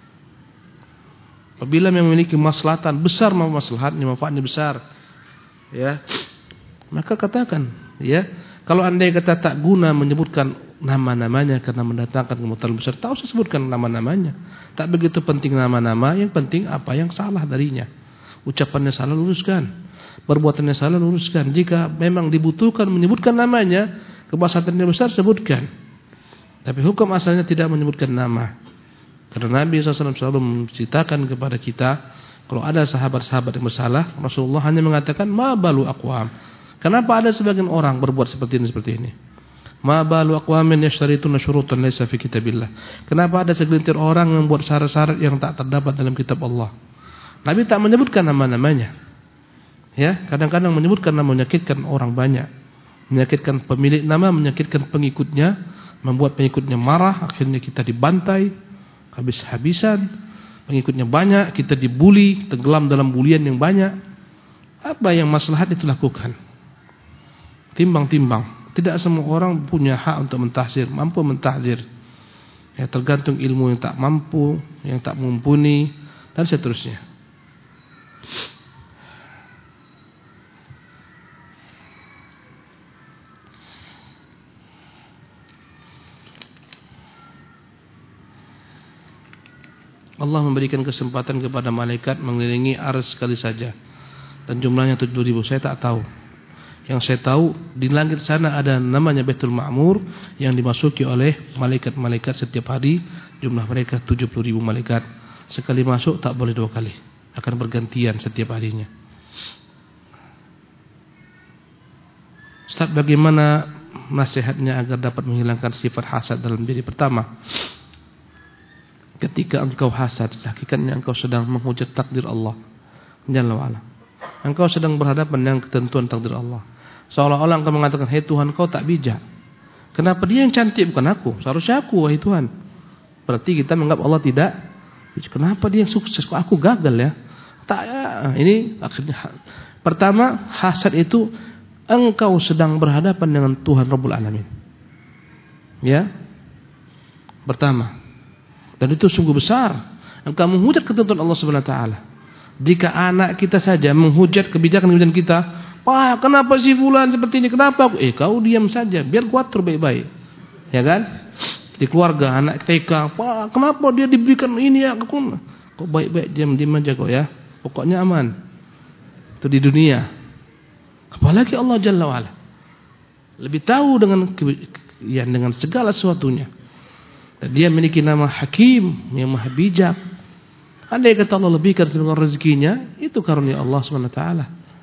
Apabila memiliki maslahatan besar, maslahatnya, manfaatnya besar, ya, maka katakan. Ya, kalau andai kata tak guna menyebutkan nama-namanya karena mendatangkan kemudahan besar, tak usah sebutkan nama-namanya. Tak begitu penting nama-nama, yang penting apa yang salah darinya. Ucapannya salah, luruskan. Perbuatannya salah, luruskan. Jika memang dibutuhkan menyebutkan namanya, kemaslahatannya besar, sebutkan. Tapi hukum asalnya tidak menyebutkan nama. Karena Nabi SAW selalu menceritakan kepada kita, kalau ada sahabat-sahabat yang bersalah, Rasulullah hanya mengatakan, ma balu aqwam. Kenapa ada sebagian orang berbuat seperti ini? Ma balu aqwamin yashtarituna syurutan laysa fi kitabillah. Kenapa ada segelintir orang yang membuat syarat-syarat yang tak terdapat dalam kitab Allah? Nabi tak menyebutkan nama-namanya. Ya, kadang-kadang menyebutkan nama menyakitkan orang banyak. Menyakitkan pemilik nama, menyakitkan pengikutnya, membuat pengikutnya marah, akhirnya kita dibantai habis-habisan. Pengikutnya banyak, kita dibuli, tenggelam dalam bulian yang banyak. Apa yang maslahat itu lakukan. Timbang-timbang. Tidak semua orang punya hak untuk mentahzir, mampu mentahzir. Ya, tergantung ilmu yang tak mampu, yang tak mumpuni, dan seterusnya. Allah memberikan kesempatan kepada malaikat mengelilingi ars sekali saja, dan jumlahnya 7.000. Saya tak tahu. Yang saya tahu di langit sana ada namanya Baitul Ma'mur yang dimasuki oleh malaikat-malaikat setiap hari. Jumlah mereka 70.000 malaikat. Sekali masuk tak boleh 2 kali. Akan bergantian setiap harinya. Ustaz, bagaimana nasihatnya agar dapat menghilangkan sifat hasad dalam diri? Pertama, ketika engkau hasad, hakikatnya engkau sedang menghujat takdir Allah Jalla wa'ala. Engkau sedang berhadapan dengan ketentuan takdir Allah. Seolah-olah engkau mengatakan, hai Tuhan, kau tak bijak. Kenapa dia yang cantik bukan aku? Seharusnya aku, wahai Tuhan. Berarti kita menganggap Allah tidak. Kenapa dia yang sukses, kok aku gagal ya? Tak ya. Ini akhirnya. Pertama, hasad itu engkau sedang berhadapan dengan Tuhan Rabbul Alamin. Ya. Pertama. Dan itu sungguh besar. Engkau menghujat ketentuan Allah Subhanahu wa taala. Jika anak kita saja menghujat kebijakan kita, "Pak, kenapa si fulan seperti ini? Kenapa aku?" Kau diam saja, biar ku atur baik-baik. Ya kan? Di keluarga anak TK, "Pak, kenapa dia diberikan ini ya?" Kok baik-baik diam-diam aja kok ya. Pokoknya aman. Itu di dunia. Apalagi Allah Jalla wa'ala. Lebih tahu dengan segala sesuatunya. Dan dia memiliki nama Hakim, yang maha bijak. Andai kata Allah lebihkan dengan rezekinya, itu karunia Allah SWT.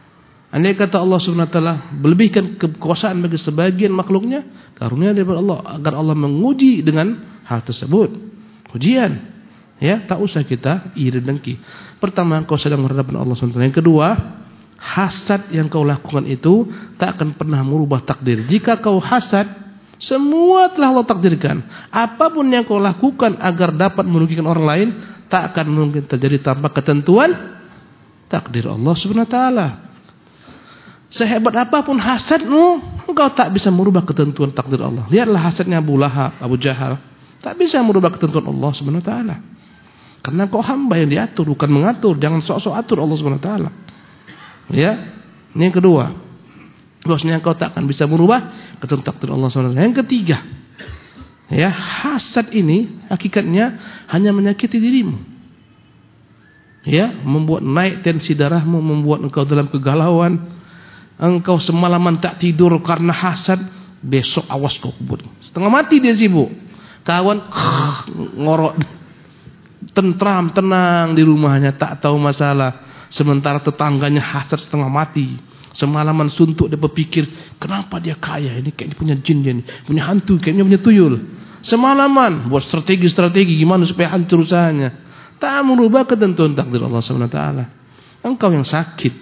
Andai kata Allah Subhanahu wa taala melebihkan kekuasaan bagi sebagian makhluknya, karunia daripada Allah agar Allah menguji dengan hal tersebut. Ujian. Ya, tak usah kita iri dengki. Pertama, kau sedang berhadapan Allah Subhanahu wa taala. Yang kedua, hasad yang kau lakukan itu tak akan pernah merubah takdir. Jika kau hasad, semua telah Allah takdirkan. Apapun yang kau lakukan agar dapat merugikan orang lain, tak akan mungkin terjadi tanpa ketentuan takdir Allah Subhanahu wa taala. Sehebat apapun hasadmu, engkau tak bisa merubah ketentuan takdir Allah. Lihatlah hasadnya Abu Lahab, Abu Jahal. Tak bisa merubah ketentuan Allah Subhanahu wa taala. Karena kau hamba yang diatur, bukan mengatur. Jangan sok-sok atur Allah Subhanahu wa taala. Ya. Ini yang kedua. Bahwasanya kau tak akan bisa merubah ketentuan takdir Allah Subhanahu wa taala. Yang ketiga, ya, hasad ini hakikatnya hanya menyakiti dirimu. Ya, membuat naik tensi darahmu, membuat engkau dalam kegalauan. Engkau semalaman tak tidur karena hasad, besok awas kau kubur. Setengah mati dia sibuk. Kawan ngorok, tentram, tenang di rumahnya, tak tahu masalah. Sementara tetangganya hasad setengah mati. Semalaman suntuk dia berpikir, kenapa dia kaya? Ini kayaknya punya jin dia nih, punya hantu, kayaknya punya tuyul. Semalaman buat strategi gimana supaya hancur usahanya. Tak merubah ketentuan takdir Allah Subhanahu wa taala. Engkau yang sakit.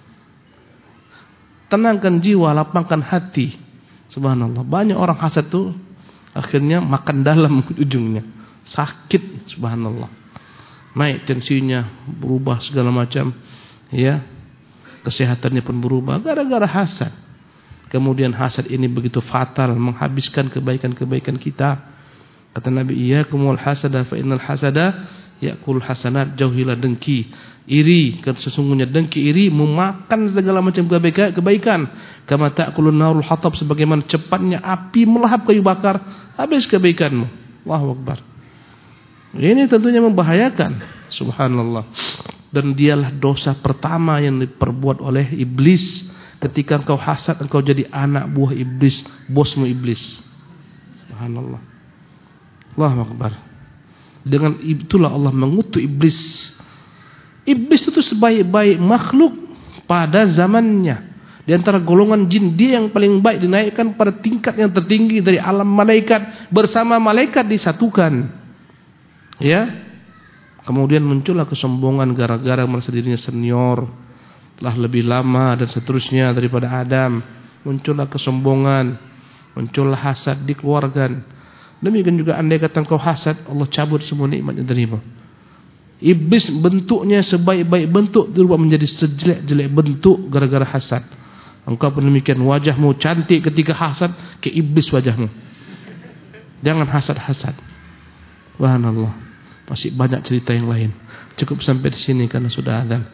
Tenangkan jiwa, lapangkan hati. Subhanallah. Banyak orang hasad tuh akhirnya makan dalam ujungnya. Sakit, subhanallah. Naik tensinya, berubah segala macam, ya. Kesehatannya pun berubah gara-gara hasad. Kemudian hasad ini begitu fatal, menghabiskan kebaikan-kebaikan kita. Kata Nabi, iyyakumul hasada fa innal hasada ya'kul hasanat. Jauhilah dengki, iri, karena sesungguhnya dengki iri memakan segala macam kebaikan. Kama ta'kulun narul hatab, sebagaimana cepatnya api melahap kayu bakar, habis kebaikanmu. Allahu Akbar. Ini tentunya membahayakan. Subhanallah. Dan dialah dosa pertama yang diperbuat oleh iblis. Ketika engkau hasad, engkau jadi anak buah iblis, bosmu iblis. Subhanallah. Allahu Akbar. Dengan itulah Allah mengutuk iblis. Iblis itu sebaik-baik makhluk pada zamannya. Di antara golongan jin, dia yang paling baik, dinaikkan pada tingkat yang tertinggi dari alam malaikat. Bersama malaikat disatukan. Ya. Kemudian muncullah kesombongan gara-gara merasa dirinya senior, telah lebih lama dan seterusnya daripada Adam. Muncullah kesombongan, muncullah hasad, dikeluarkan. Demikian juga andai kata kau hasad, Allah cabut semua nikmat yang terima. Iblis bentuknya sebaik-baik bentuk dirubah menjadi sejelek-jelek bentuk gara-gara hasad. Engkau pun demikian, wajahmu cantik ketika hasad, ke iblis wajahmu. Jangan hasad-hasad. Subhanallah. Masih banyak cerita yang lain. Cukup sampai di sini karena sudah azan.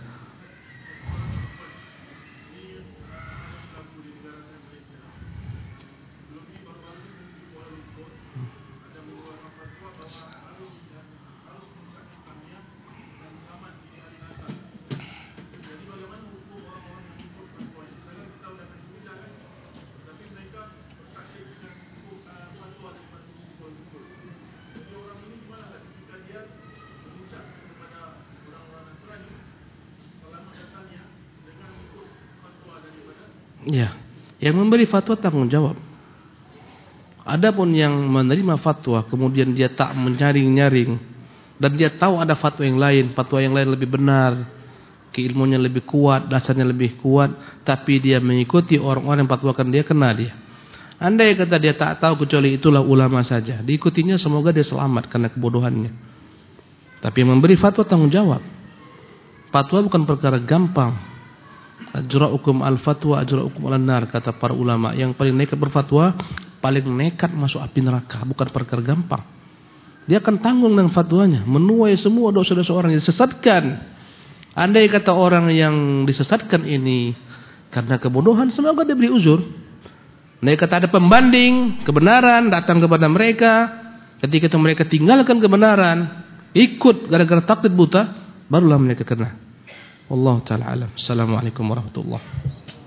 Ya, yang memberi fatwa tanggung jawab. Adapun yang menerima fatwa kemudian dia tak menyaring-nyaring dan dia tahu ada fatwa yang lain lebih benar, keilmuannya lebih kuat, dasarnya lebih kuat, tapi dia mengikuti orang-orang yang fatwakan dia, kena dia. Andai kata dia tak tahu kecuali itulah ulama saja, diikutinya semoga dia selamat karena kebodohannya. Tapi yang memberi fatwa tanggung jawab. Fatwa bukan perkara gampang. Ajra'ukum al-fatwa ajra'ukum al-nar, kata para ulama. Yang paling nekat berfatwa, paling nekat masuk api neraka. Bukan perkara gampang. Dia akan tanggung dengan fatwanya, menuai semua dosa-dosa orang yang disesatkan. Andai kata orang yang disesatkan ini karena kebodohan, semoga dia beri uzur. Andai kata ada pembanding kebenaran datang kepada mereka, ketika itu mereka tinggalkan kebenaran, ikut gara-gara takdir buta, barulah mereka kena. Wallahu ta'ala alam. Assalamualaikum warahmatullahi wabarakatuh.